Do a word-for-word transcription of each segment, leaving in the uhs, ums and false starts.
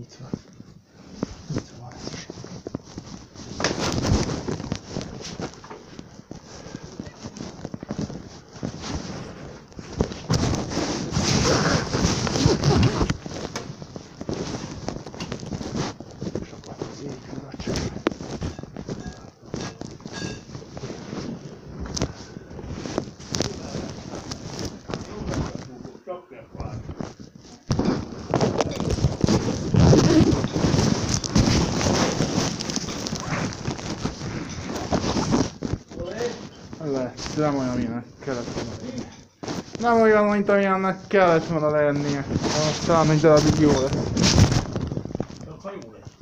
nyitva. Nyitva van ez is. Sokat az égőrat csak. Nem olyan, amilyennek kellett volna lennie. Nem olyan, mint amilyennek kellett volna lennie. Aztán egy darabig jó lesz. Ha jó lesz.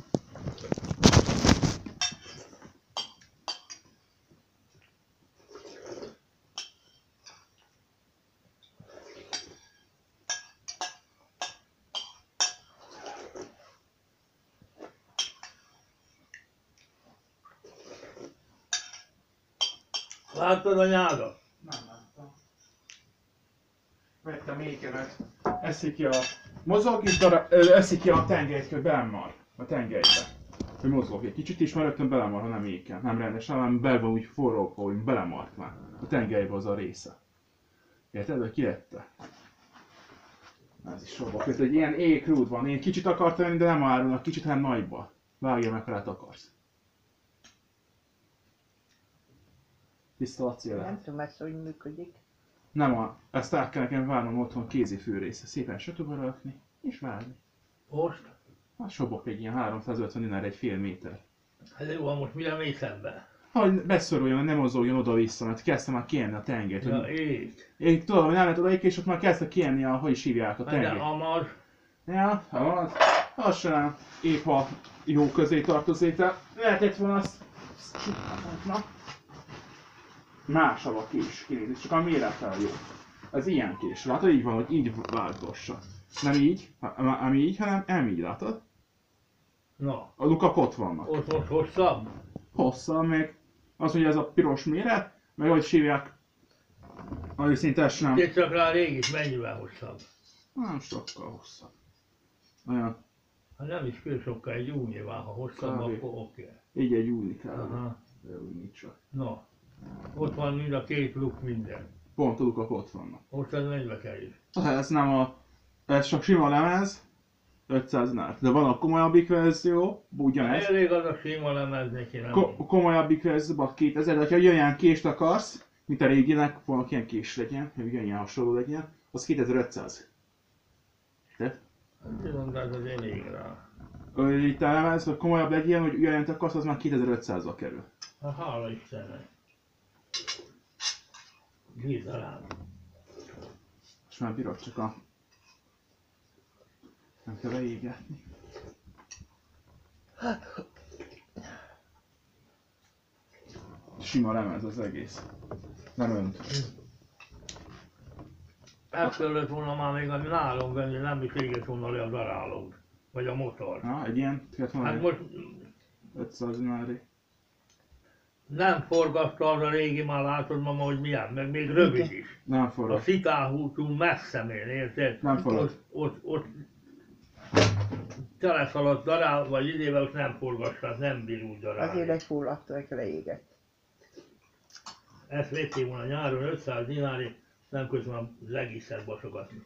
Láttad a nyádat? Nem láttam. Vettem ékemet. Eszik ki a... Mozog és darab... eszik ki a tengelyt, hogy belemar. A tengelybe. Hogy mozgok egy kicsit is, már rögtön belemar, ha nem éken. Nem rendesen, hanem belve úgy forró, hogy belemart már. A tengelybe az a része. Érted, hogy kilette? Ez is sobok. Tehát egy ilyen ékrút van. Én kicsit akartam venni, de nem árulnak, kicsit hanem nagyba. Vágja meg, ha rá akarsz. Tiszta acél. Nem tudom ezt, hogy működik. Nem a, ezt el kell nekem várnom otthon kézi fűrésze. Szépen sötőbe rakni, és várni. Most? Hát sobok egy ilyen háromszázötven dinár egy fél méter. Hát jó, most mire mész ebbe? Hogy beszoruljon, nem mozogjon oda-vissza, mert kezdtem már kienni a tengelyt. Ja, Hogy... ég. Én tudom, hogy nem lehet odaik, és ott már kezdte kienni a, hogy is hívják a Hát tengelyt. de amaz. Ja, az, az sem épp a jó közé tartozéte. Lehetett volna azt... Na. Másabb a kés kinézni, csak a mérettel jó. Ez ilyen kés, látod? Így van, hogy így vágdossa. Nem így, nem így, hanem nem így, látod? Na. A lukak ott vannak. Ott most hosszabb? Hosszabb, meg az, hogy ez a piros méret, meg ahogy sívják, ahogy szinte nem... Két csak rá rég is mennyivel hosszabb? Nem sokkal hosszabb. Olyan, Hát nem is kell sokkal, egy újnyilván, ha hosszabb, Kb. akkor oké. így egy újni kell. Aha. De úgy nincs csak. No. Ott van mind a két luk minden. Pont a lukak ott vannak. Most ez mennyibe kerül? Ez nem a... Ez csak sima lemez, ötszáz dinár. De van a komolyabbik verzió, ugyanez. Elég az a sima lemez neki, nem? Ko komolyabbik verzióban kétezer, de ha olyan kést akarsz, mint a réginek, vannak ilyen kés legyen, hogy ilyen hasonló legyen, az kétezer-ötszáz. Te? Hát tudom, de ez az elég rá. Itt a lemez, hogy komolyabb legyen, hogy olyan akarsz, az már kétezer-ötszázba kerül. Hát hála Istennek. Gizalám. És már bírod csak a... Nem kell beégetni. Sima lemez az egész. Nem önt. Ezt kellett volna már még a nálom venni, nem is égett volna le a darálót. Vagy a motor. Na, egy ilyen, kellett volna Hát egy most ötszáz dinári. nem forgatta az a régi, már látod mama, hogy milyen, meg még rövid is. Nem A forrad. Szitáhútú messze mér, érted? Nem forrad. Ott, ott, ott teleszaladt darál, vagy idével ott nem forgassák, nem bír úgy darálni. Azért egy fulladt, hogy leégett. Ezt vették volna nyáron ötszáz dinári, nem közben az egészet basogatni.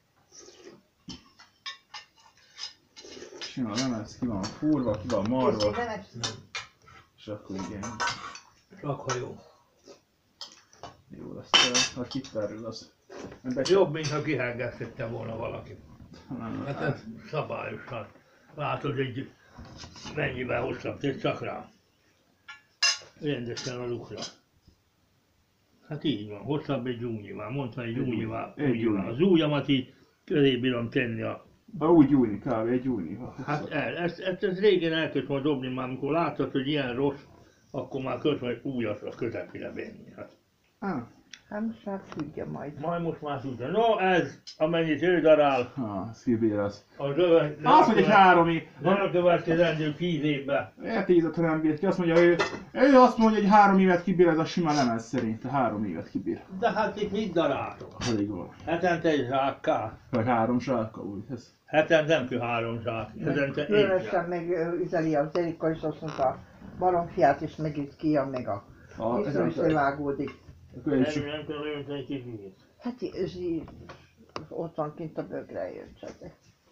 Sima lemez, ki van fúrva, ki van marva. Nem És akkor igen. Csak ha jó. Jó lesz, te, ha kiterül az. Jobb, mint ha kihengesztette volna valaki. Nem, Hát ez szabályosan. Látod, egy mennyivel hosszabb, ez csak rá. Rendesen a lukra. Hát így van, hosszabb egy újnyivál, mondta egy újnyivál. Egy újnyi. Az ujjamat így közé bírom tenni a... Ha úgy újni, kb. Egy újni. Hát el, ezt, ezt, ezt régen el kellett volna dobni, már amikor láttad, hogy ilyen rossz, akkor már köt vagy újat a közepére venni. Hát. Ah, Hát most már tudja majd. Majd most már tudja. No, ez, amennyit ő darál, Ha, ez kibír az. a röve... Azt mondja, hogy három év. Nem a következendő tíz évben. Ilyen tízet, ha nem bír ki. Azt mondja, ő, ő azt mondja, hogy három évet kibír, ez a sima lemez szerint. Három évet kibír. De hát itt mit daráltok? Elég van. Hetente egy zsákká. Vagy három zsákkal, úgy. Ez. Hetente nem kell három zsák. Hetente egy Különösen zsák. meg ö, üzeli az Erika is, azt mondta, a baromfiát is megüt ki, a meg a A, ez viszont nem vágódik. Akkor egy Nem, nem kell önteni ki víz. Hát ez így, ott van kint a bögre jött csak.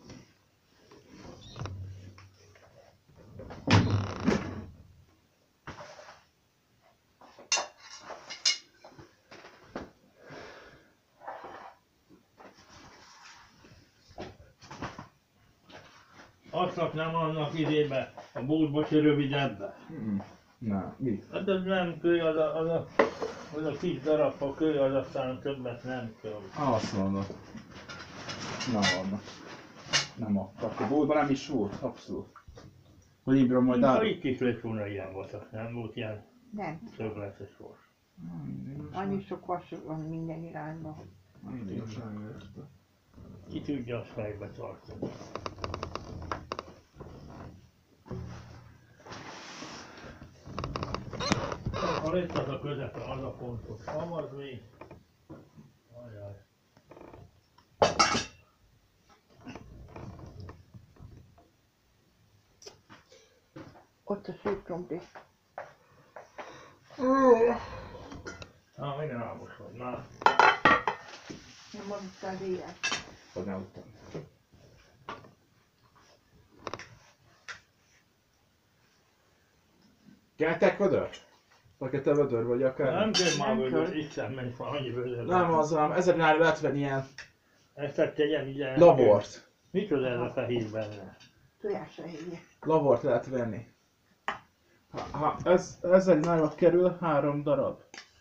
Aztnak nem annak idébe, a búzba se rövidebbe. Hmm. Na, mi? Hát az nem kő, az a, az a, az a kis darab a kő, az aztán többet nem kell. Azt mondom. Na vannak. Nem adtak. A boltban nem is volt, abszolút. Hogy Ibram majd Ha áll. itt is lett volna ilyen vasak, nem volt ilyen Nem, szögletes sors. annyi sok vas van minden irányba. Ki tudja azt fejbe tartani. Ha itt az a közepe, az a pontos. Hamaz még. Ajaj. Ott a szép krumpli. Na, minden álmos vagy, már. Nem mondtál élet. Hogy ne uttam. Keltek vödör? Vagy te vödör vagy akár? Nem kell már Nem vödör, kell. Isten menj fel, annyi vödör. Nem az, hanem ezer dinárra lehet venni ilyen Ezt tegyem ide. labort. Micsoda ez a fehér benne? Tojásra hívja. Labort lehet venni. Ha, ha ez ezer dinárba kerül, három darab.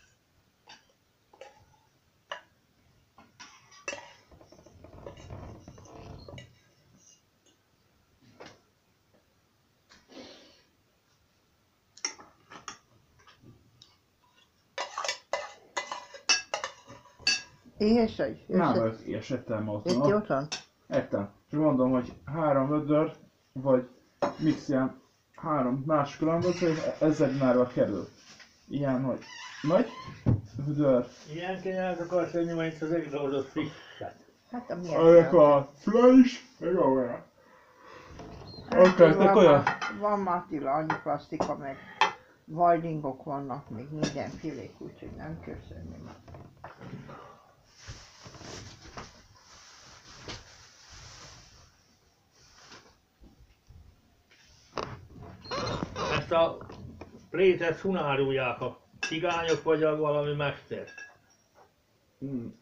Éhes vagy? Nem vagyok ilyes, ettem Itt otthon. ott van? Ettem. És mondom, hogy három vödör, vagy mix ilyen három más különböző, és ezer dinárba kerül. Ilyen, hogy nagy vödör. Ilyen kenyeret akarsz venni, majd az egy dolgot frisset. Hát a Ezek miért? a flash, meg olyan. Oké, van, ezek olyan. már- van már Attila, annyi plastika, meg vajdingok vannak, még mindenfélék, úgyhogy nem köszönni már. Ezt a létet szunárulják a cigányok vagy a valami mester. Hmm.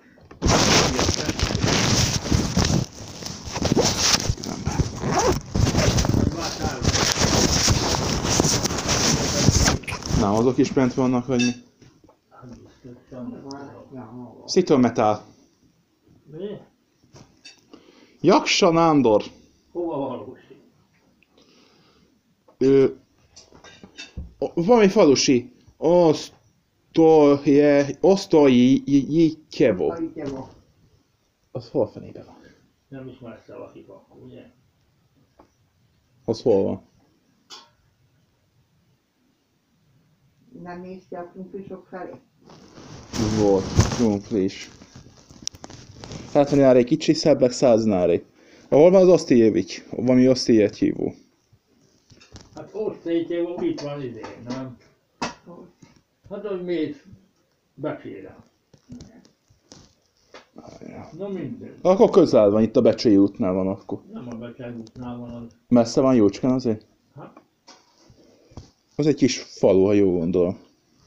Na, azok is bent vannak, vagy mi? Szitometál. Mi? Jaksa Nándor. Hova valósi? Ö, o- valami falusi. Osztolje, Osztoljikevo. Ajtjevo. Az hol fenébe van? Nem ismersz el akik akkor, ugye? Az hol van? Nem nézd ki a krumplisok felé? Volt, krumplis. hetven dináré kicsi, szebbek száz dináré. Ahol van az Osztiljevik? Valami Osztiljet hívó. Hát osztélytjéval itt van idén, nem? Hát az miért becsérem? Na minden. Akkor közel van, itt a Becsei útnál van akkor. Nem a Becsei útnál van az. Messze van jócskán azért? Hát, Az egy kis falu, ha jól gondolom.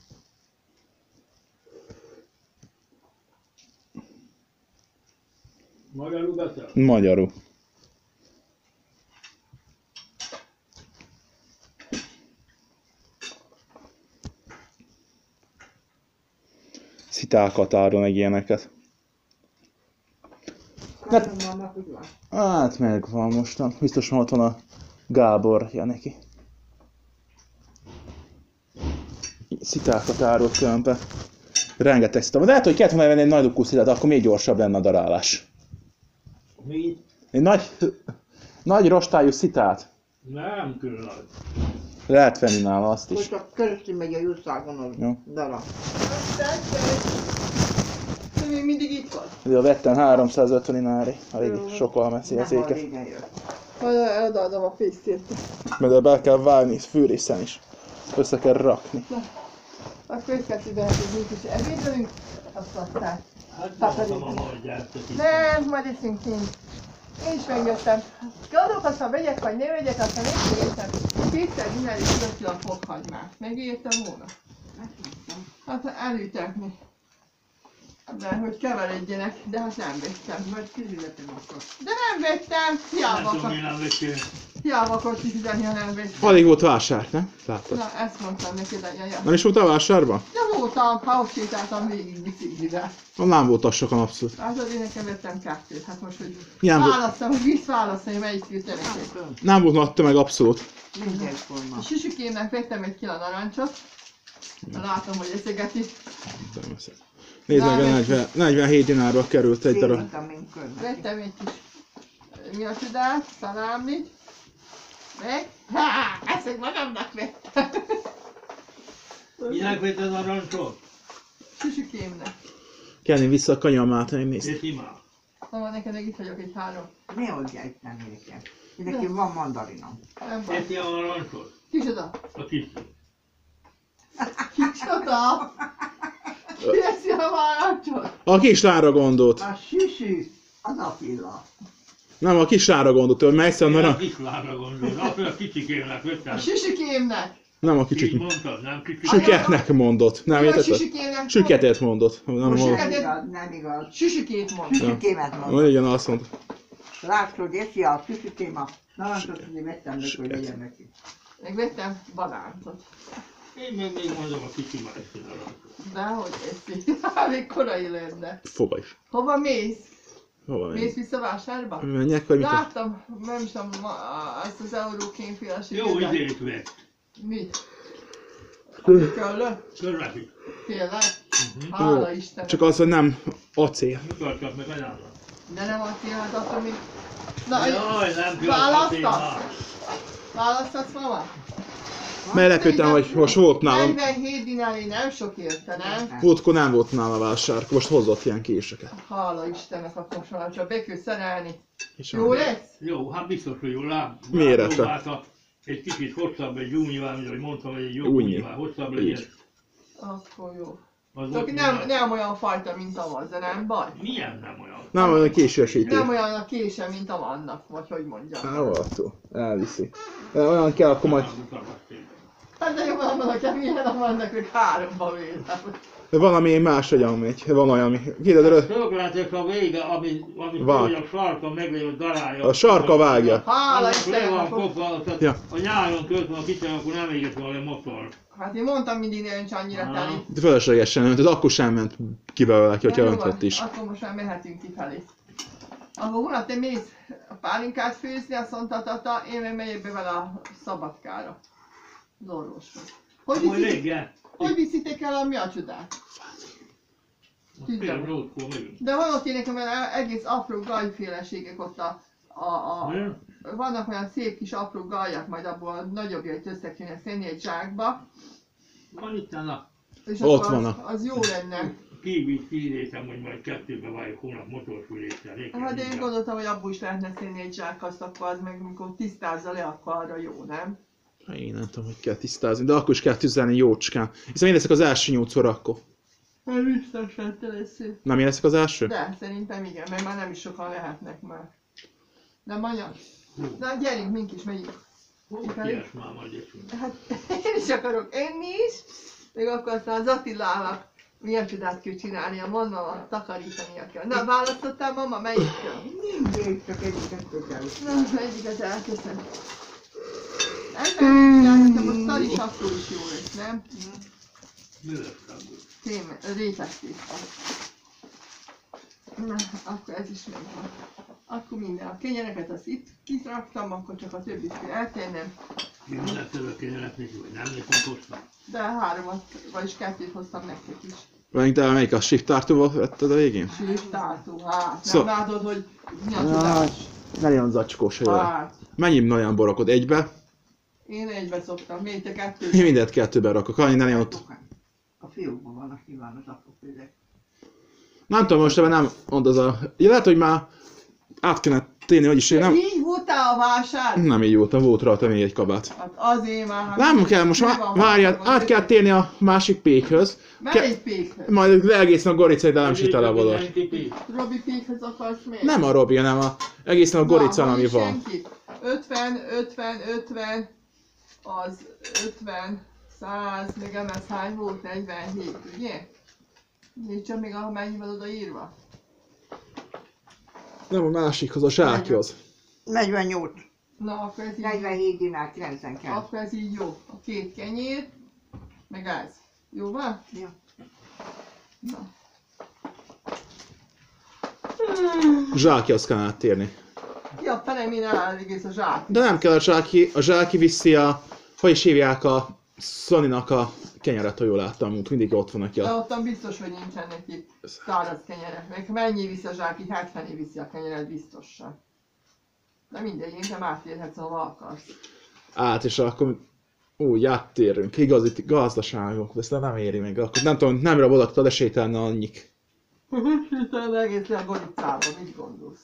magyarul beszél? Magyarul. Szitákat árul meg ilyeneket. Látom, vannak, úgy van. Hát megvan mostan. Biztos van otthon a Gáborja neki. Szitákat árult különben. Rengeteg szita. De lehet, hogy kellett volna venni egy nagy lukú szitát, akkor még gyorsabb lenne a darálás. Mi? Egy nagy, nagy rostályú szitát. Nem külön nagy. Lehet venni nála azt Hogy is. csak körülöttünk megy a jószágon a Jó. darab. Te még mindig itt vagy? Ugye vettem háromszázötven dinári. Elég Jó. sokkal messzi az Nem, ha éket. régen jött. Majd eladom a fésztét. Mert be kell vágni fűrészen is. Össze kell rakni. Akkor egy kettő behetünk is ebédelünk, azt aztán. Hát Takarítunk. mondtam, hogy gyertek itt. Nem, majd iszünk kint. Én is megjöttem. Gondolok, aztán vegyek vagy ne vegyek, aztán én értem. Kétszer dinári tudod a fokhagymát. Megértem volna? Hát elütetni. De hogy keveredjenek, de hát nem vettem. Majd kifizetem akkor. De nem vettem! Nem Hiába tudom, mi akar, nem vettél. hiába akar kifizetni, ha nem vettem. Alig volt vásár, nem? Látod? Na, ezt mondtam neki, de ja, ja. Nem is voltál vásárban? De voltam, ha ott sétáltam végig biciklivel. Nem voltak sokan abszolút. Hát azért nekem vettem kettőt, hát most, hogy Ilyen volt. választom, hogy visz választani, melyik jut el neked. Nem volt nagy tömeg abszolút. Mindenforma. A Süsükémnek vettem egy kila narancsot. Látom, hogy eszegeti. Nézd meg, a negyven, negyvenhét dinárba került egy darab. Vitamin-körnek. Vettem egy kis ö, mi a csodát, szalámlit. Meg, há, ezt egy magamnak vettem. Minek vetted a rancsot? Süsükémnek. Kenni vissza a kanyamát, én nézd. Én imám. Na, van neked itt vagyok egy három. Ne adjál itt nem nekem. Nekem van mandarinom. Nem baj. Érti a rancsot? Kicsoda? A kis. Kicsoda? Ki veszi a narancsot? A kislányra gondolt. A süsű, az Attila. Nem, a kislányra gondolt, hogy melysz a Én a narancs. kislára gondolod. Azt mondja, a kicsikémnek A vettem. Süsükémnek. Nem a Így kicsit. mondtad, nem kicsi. Süketnek mondott. Nem A érted? Süsükémnek. Süketét mondott. Nem Most volt. nem igaz, nem igaz. Süsükét mond. Süsükémet Vagy mondom. igen, azt mondta. Látszod, eszi a süsükém a narancsot, hogy vettem neki, hogy legyen neki. Meg vettem banántot. Én még, még mondom, a kicsi már eszi a rancsot. Dehogy eszi. Még korai lenne. Foga is. Hova mész? Hova Mész menj? vissza vásárba? Menjek, vagy mit? Láttam, nem is tudom, ma- azt az eurókénféleséget. Jó idét vett. Mit? Köllő? Körleti. Tényleg? Mhm. Hála Istennek. Csak az, hogy nem acél. Mikor csak meg ajánlom. De nem azt hát attól még... Na, Jaj, nem kell választasz? Választasz, mama? Meglepődtem, hogy most volt nálam. negyvenhét dinári nem sok érte, nem? Múltkor nem volt nála vásár, most hozott ilyen késeket. Hála Istennek, akkor most már csak be kell szerelni. És Jó lesz? Jó, hát biztos, hogy jó láb. Méretre. lábpróbálta. Egy kicsit hosszabb, egy júnival, mint ahogy mondtam, hogy egy jó Únyi. júnival hosszabb legyen. Így. Akkor jó. Az Csak volt nem, minden. nem olyan fajta, mint a van, de nem baj. Milyen nem olyan? Nem olyan késősítés. Nem olyan a kése, mint a vannak, vagy hogy mondjam. Á, valattól. Elviszi. De olyan kell, akkor majd... Hát de jobban mondok, hogy milyen a vannak, hogy háromba vélem. De van, ami más agyan megy. Van olyan, ami... Kérdezd, Tökéletes a vége, ami, ami Vág. a sarka meglévő darálja. a sarka vágja. Hála Annak le van Istennek. kopva, tehát Ja. a nyáron közben a kicsit, akkor nem égett volna a motor. Hát én mondtam mindig, ne önts annyira Aha. teli. De fölöslegesen önt, az akkor sem ment ki belőle ki, hogyha Na jó öntött van, is. Akkor most már mehetünk kifelé. Akkor Huna, te mész a pálinkát főzni, azt mondta Tata, én meg megyek be vele a Szabadkára. Az orvoshoz. Hogy, Hogy viszitek, régen. hogy viszitek el a mi a csodát? Fél nyolckor megyünk. De van ott nekem olyan egész apró gajféleségek ott a, a, a Nem? vannak olyan szép kis apró galjak, majd abból a nagyobbjait össze kéne szedni egy zsákba, Van itt a és Ott akkor vannak. az, az jó lenne. kivíz kiírésem, hogy majd kettőbe váljuk hónap motorfüléssel. Hát én gondoltam, hogy abból is lehetne szedni egy zsák, azt akkor az meg amikor tisztázza le, akkor arra jó, nem? Én nem tudom, hogy kell tisztázni, de akkor is kell tüzelni jócskán. Hiszen én leszek az első nyolcszor akkor. Hát biztosan te lesz. Nem én leszek az első? De szerintem igen, mert már nem is sokan lehetnek már. De Manya, Hú, na gyerünk, mink is megyünk. hú, kifelé. kies már majd együnk. Hát én is akarok enni is, még akkor aztán az Attilának milyen csodát kell csinálnia, mondom, a takarítania kell. Na, választottál, mama, melyikről? Mindegy, csak egyiket kell. Na, egyiket elköszön. Nem nekem a szari saktó is jó lesz, nem? Mi lesz ebből? Tém, rétegtészta. Na, akkor ez is megvan. Akkor minden. A kenyereket azt itt kitraktam, akkor csak a többit kell eltennem. Mindent előbb kéne neki, vagy nem nekem hoztam. De háromat, vagyis kettőt hoztam nektek is. Melyik, de melyik a shift tartóval vetted a végén? Sírtáltó, hát. Szó- Nem látod, hogy mi a tudás? Ne legyen zacskós, hogy Hát. mennyi nagyon borokod? Egybe? Én egybe szoktam, még te kettő. Én mindent kettőben rakok, annyi ne legyen ott. A fiúkban vannak nyilván az apropédek. Nem tudom, most ebben nem mond az a... Ja, lehet, hogy már át kéne tenni, hogy is én nem... Így voltál a vásár? Nem így voltam, volt rajta még egy kabát. Hát azért már... Hát Nem kell, most mi má- van, várjál, van, át van, kell térni a másik pékhöz. Melyik pékhez? Majd egészen a goricai, de nem süt el a vodor. Robi pékhez akarsz még? Nem a Robi, hanem a, egészen a goricán, Na, ami hogy van. senki. ötven, ötven, ötven, az ötven, száz, még emez hány volt? negyvenhét, ugye? Nincs csak még a mennyi van odaírva? Nem a másikhoz, a sákhoz. negyvennyolc. Na, akkor ez így, negyvenhét dinár, kilencvenkilenc. akkor ez így jó. A két kenyér, meg ez. Jó van? Ja. Na. Zsákhoz kell áttérni. Ja, fele mi nem áll egész a zsák. De nem kell a zsáki, a zsáki viszi a... Hogy is hívják a Sony-nak a kenyeret, ha jól láttam, úgy mindig ott van neki De a... ottan biztos, hogy nincsen neki száraz kenyere. Meg mennyi viszi a zsák, így hetvené viszi a kenyeret biztosan. De mindegy, én nem átérhetsz, ahova akarsz. Át, és akkor úgy áttérünk, igazi gazdaságok, de ezt nem éri meg, akkor nem tudom, nem oda tudod esélytelni annyik. Hirtelen egész le a goricába, mit gondolsz?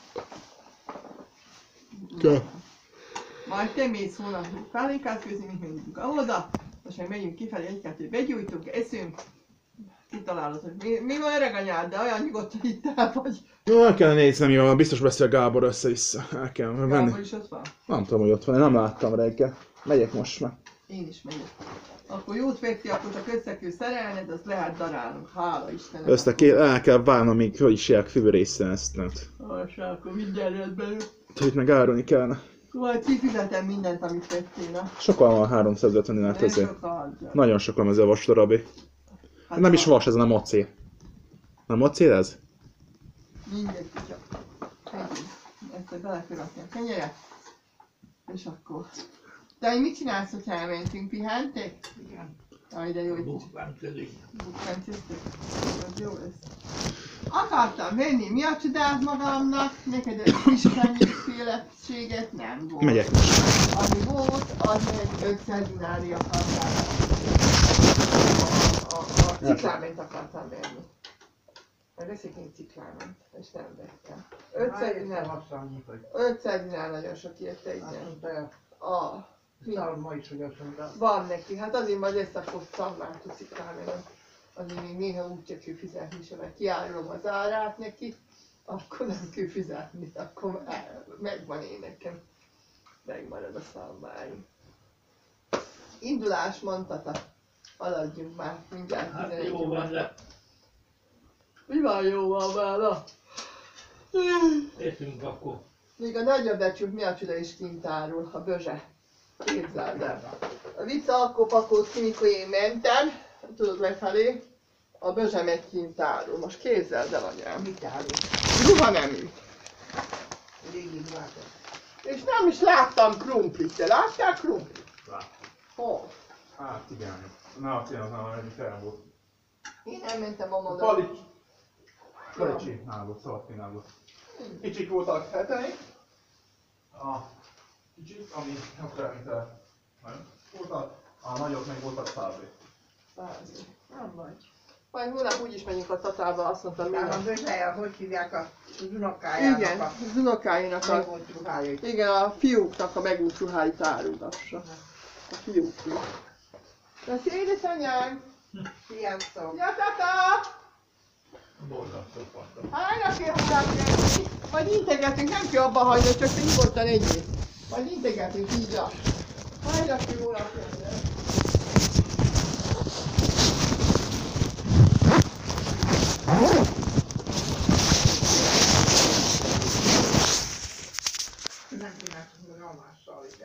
Kell. Majd te mész volna pálinkát főzni, mint mindig oda. Most meg megyünk kifelé, egy-kettőt begyújtunk, eszünk. Kitalálod, hogy mi, mi van öreg anyád, de olyan nyugodtan itt el vagy. Jó, el kell néznem, jó, biztos beszél Gábor össze-vissza, el kell menni. Gábor is ott van? Nem tudom, hogy ott van, én nem láttam reggel. Megyek most már. Én is megyek. Akkor jót férti, akkor csak össze kell szerelned, azt lehet darálnunk, hála Istennek. Össze kell, el kell várnom, még hogy isják füvörészen ezt, mert... Alsá, akkor minden rendben. Itt meg árulni kellene. Majd kifizetem mindent, amit tettél, na. Sokan van háromszázötven dinárt Nem ezért. sokkal adja. Nagyon sokan ez a vas darabé. Hát Nem is ha- vas, ez nem acél. Nem acél ez? Mindegy, kutya. Ennyi. Ezt bele kell rakni a kenyeret. És akkor... De mit csinálsz, hogyha elmentünk? Pihentek? Igen. Aj, de jó, hogy Bukvánkodik. bukkenteztek. Az jó lesz. Akartam venni, mi a csodát magamnak? Neked egy kis kenyérféleséget nem volt. Megyek most. Ami volt, az meg ötszáz dinári akartál. A, a, a cikláment akartam venni. Meg veszek én cikláment, és nem vettem. ötszáz dinár, Azt annyi, hogy ötszáz dinár nagyon sok érte azt igen. mondta, A, mi? Szalma is, hogy azt mondta. Van neki, hát azért majd ezt akkor szalmát a ciklámenet. Azért még néha úgy csak kell fizetni sem, mert kiállom az árát neki, akkor nem kell fizetni, akkor el- megvan én nekem. Megmarad a szalmáim. Indulás mondtata. Haladjunk már, mindjárt Hát tizenegy jó van, de Mi van jó van vála? eszünk akkor. Még a nagyobb becsünk mi a csoda is kint árul, a bözse. Képzeld el. A vicca akkor pakolt ki, mikor én mentem, tudod lefelé, a bözse meg kint árul. Most képzeld el anyám. Mit állít? Ruha nem ült. Régi ruhákat. És nem is láttam krumplit. Te láttál krumplit? Hol? Hát igen. Na, tényleg az nálam egyik el volt. Én nem mentem a moda. Palics. Palicsi nálad, szalti nálad. Kicsik voltak heteik. A kicsik, ami akkor mint a nem voltak. A nagyok meg voltak százé. Százi. Nem vagy. Majd holnap úgyis megyünk a Tatába, azt mondtam Már minden. az öcsája, hogy hívják a unokájának Igen, a az unokáinak a... megvolt ruhájait. Igen, a fiúknak a megúrt ruháit árulgassa. A fiúknak. De édesanyám! Sziasztok! Ja, Tata! Borzasztó fanta. Hányra kell hozzáférni? Majd integetünk, nem kell abba hagyni, csak te nyugodtan egyél. Majd integetünk, így a. Hányra kell hozzáférni? Nem csináltunk meg almással, igen.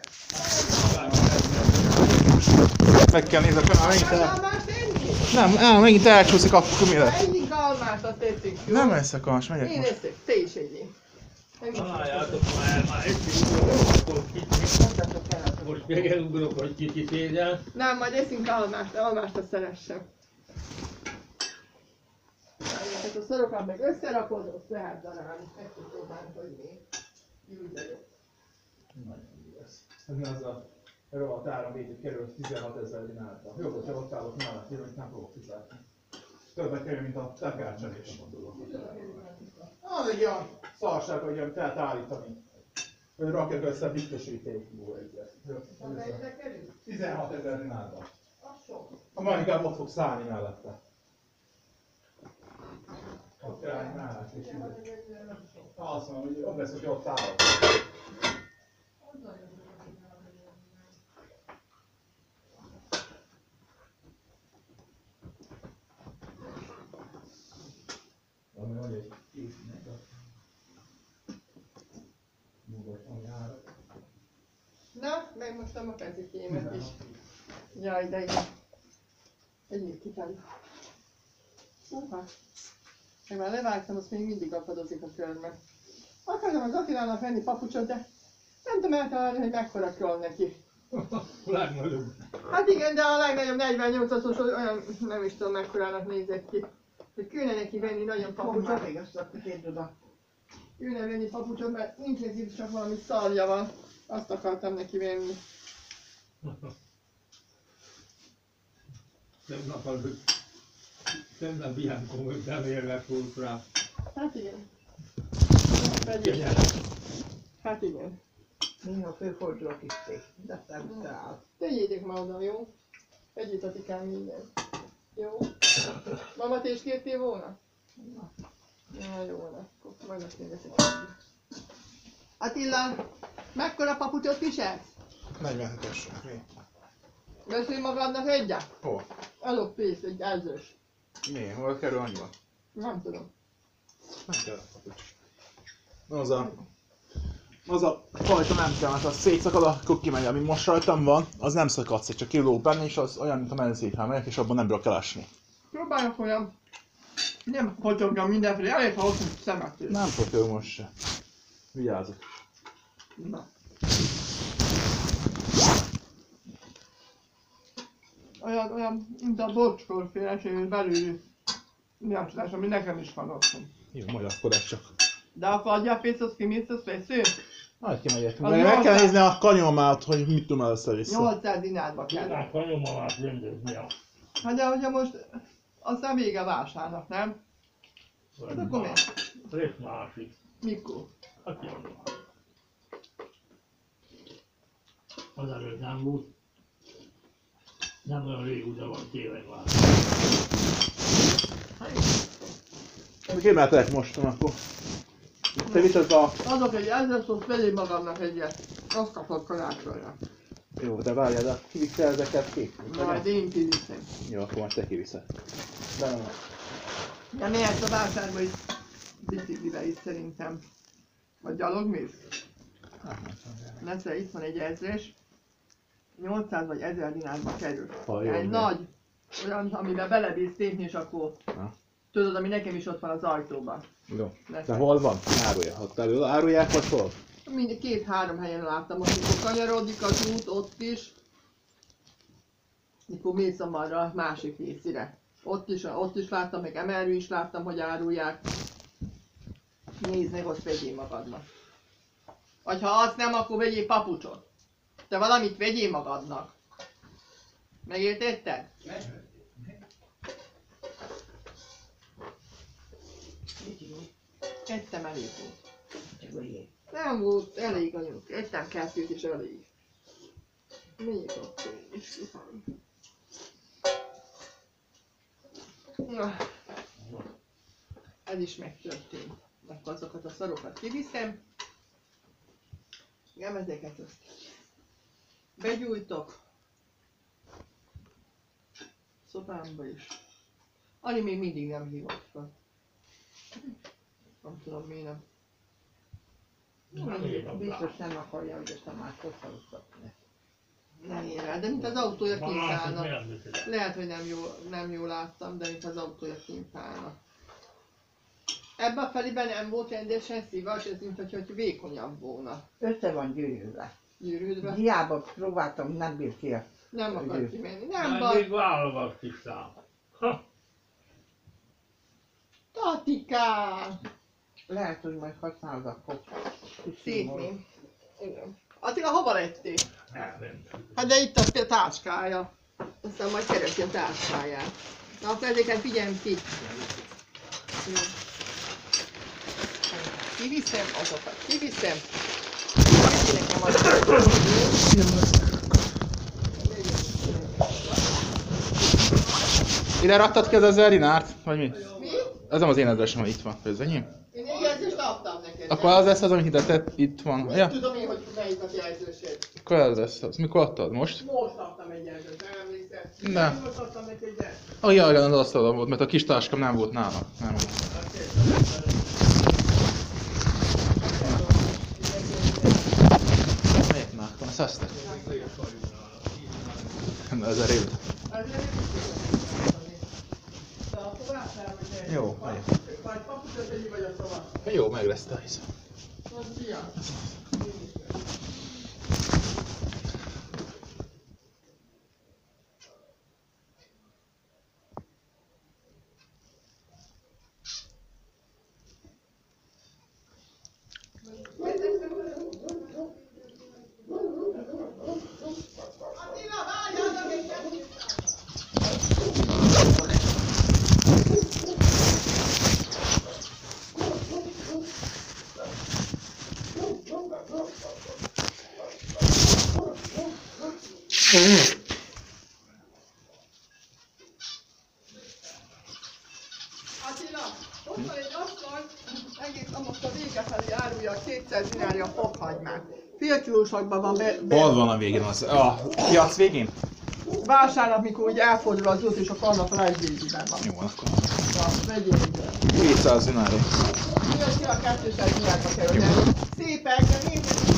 Meg kell nézni, akkor megint el... Almást enni? Nem, á, megint elcsúszik, akkor mi lesz? Egyik almást azt tetszik, jó? Nem eszek almas, megyek Én most. eszek, te is egyél. Nem is Találjátok már, már eszünk, akkor kicsit. Mondtatok el, hogy Most még elugrok, hogy kicsit szégyen. Nem, majd eszünk almást, almást azt szeressem. ezeket a szorokat meg összerakod, azt lehet darálni. Meg tudod próbálni, hogy mi. Gyűjteni. Nagyon jó ez. Ez az a rohadt áramvétő kerül tizenhatezer dinárba. Jó, hogyha ott állok mellett, én nem fogok fizetni. Többet kerül, mint a tekercselés. Az egy olyan szarság, hogy olyan telt állítani. Hogy rakjak össze biztosítékból egyet. Mennyibe kerül? tizenhatezer dinárba. Az sok. A majd inkább ott fog szállni mellette. Ott kell állni mellett és ide. Azt mondom, hogy ott lesz, hogy ott állok. Ami vagy egy késznek a nyugodtan jár. Na, megmostam a kezikémet is. Jaj, de igen. Egyébként kifelé. Húha. Meg már levágtam, azt még mindig akadozik a körbe. Akarom az Attilának venni papucsot, de nem tudom eltalálni, hogy mekkora kell neki. Legnagyobb. Hát igen, de a legnagyobb negyvennyolcas olyan, nem is tudom mekkorának nézett ki. Hogy kéne neki venni nagyon Papucsot. papucsot. Még azt a két oda. Kéne venni papucsot, mert nincs neki, csak valami szarja van. Azt akartam neki venni. Tegnap az, tegnap ilyen komoly bemérlet volt rá. Hát igen. Vegyél. Hát igen. Néha főfordul a kis szék. De aztán visszaáll. Tegyétek már oda, jó? Együtt Atikám minden. Jó? Mama, te is kértél volna? Na jó van, akkor majd azt még veszek. Attila, mekkora papucsot viselsz? negyvenhetes. Mi? Veszel magadnak egyet? Hol? Adok pénzt, egy ezres. Mi? Hol kerül annyiba? Nem tudom. Nem kell a papucs. Az a... Az a fajta nem kell, mert az szétszakad, akkor kimegy, ami most rajtam van, az nem szakad szét, csak kilóg benne, és az olyan, mint a menzétház megyek, és abban nem bírok elesni. Próbáljak olyan... Nem potyogjam mindenfelé, elég, ha ott nincs szemettől. Nem potyog most se. Vigyázzak. Na. Olyan, olyan, mint a bocskorféleségű belül. Nem tudás, ami nekem is van otthon. Jó, majd akkor ez csak. De akkor adja a pénzt, azt kimész, azt vesző? Majd kimegyek. Az Meg, meg nyolcszáz kell nézni a kanyomát, hogy mit tudom először-vissza. nyolcszáz dinárba kell. Tudnák a nyomamát rendezni a... Hát de hogyha most aztán vége a vásárnak, nem? Hát akkor mi? És másik. Mikor? Hát jól. Az előtt nem volt. Nem olyan régóta van tényleg már. Kimehetek most, akkor. Te viszed a... Adok egy ezres, azt vegyél magamnak egyet. Azt kapod karácsonyra. Jó, de várjál, de kiviszel ezeket ki? Majd én kiviszem. Jó, akkor most te kiviszed. De nem. De miért a vásárba is biciklivel is szerintem. Vagy gyalog mész? Lesz, itt van egy ezres. nyolcszáz vagy ezer dinárba kerül. Ha, jó, Egy igen. nagy, olyan, amiben belebírsz lépni, és akkor Ha. tudod, ami nekem is ott van az ajtóban. Jó. Lesz. De hol van? Árulja. Ott elő árulják, vagy hol? Mind két-három helyen láttam, most mikor kanyarodik az út, ott is. Mikor mész a marra másik részére. Ott is, ott is láttam, meg emelő is láttam, hogy árulják. Nézd meg, ott vegyél magadnak. Vagy ha azt nem, akkor vegyél papucsot. Te valamit vegyél magadnak. Megértetted? Ettem elég volt. Nem volt elég anyag. Ettem kettőt is elég. Még akkor is kifány. Na. Ez is megtörtént. Akkor azokat a szarokat kiviszem. Nem ezeket azt begyújtok. Szobámba is. Ani még mindig nem hívott fel. Nem tudom miért nem. Nem ér a Biztos nem akarja, hogy ezt a más hosszalottatni. Nem ér el, de mint az autója kint Másik állna. miért beszél? Lehet, hogy nem jól, nem jól láttam, de mint az autója kint állna. Ebben a felében nem volt rendesen szívas, ez mint hogy vékonyabb volna. Össze van gyűrűzve. Gyűrűdve. Hiába próbáltam, nem bír ki. Nem akar Gyűrű. kimenni. Nem Nem baj. még válogat is szám. Ha, Tatikám! Lehet, hogy majd használod akkor. Szétném. Igen. Attila, hova lettél? Elmentem. Hát de itt a táskája. Aztán majd keresi a táskáját. Na akkor ezeket figyelj ki. Jó. Kiviszem azokat, kiviszem. Viszi nekem azokat. Ide raktad ki az ezer dinárt? Vagy mi? Mi? Ez nem az én adresem, itt van. Ez enyém? Én egy jelzést adtam neked. Akkor az lesz az, amit ide tett, itt van. Ja, Tudom én, hogy melyik a jelzőség. akkor ez lesz az. Mikor adtad? Most? Most adtam egy jelzőt, nem emlékszel? Nem. Most adtam neki egy jelzőt. Oh, jaj, igen, az asztalon volt, mert a kis táskám nem volt nálam. Nem. Melyik nálam? A szesztek? Na, ez a révd. Jó, melyik? Vagy papucsot vagy a szava. Jó, meg lesz te hiszem. Az ilyen. Attila, várjál, még nem. Attila, ott van egy asszony, egész a most a vége felé árulja a kétszáz dinárja a fokhagymát. Félkilósakban van be, be Hol van a végén az? A piac végén? Vásárnap, mikor úgy elfordul az út és a karnap rajzvégiben van. Jó, akkor. Na, vegyél ide. kétszáz dinári. Mi az ki a kettőszáz dinárba kerül? de Szépek, de nézzük,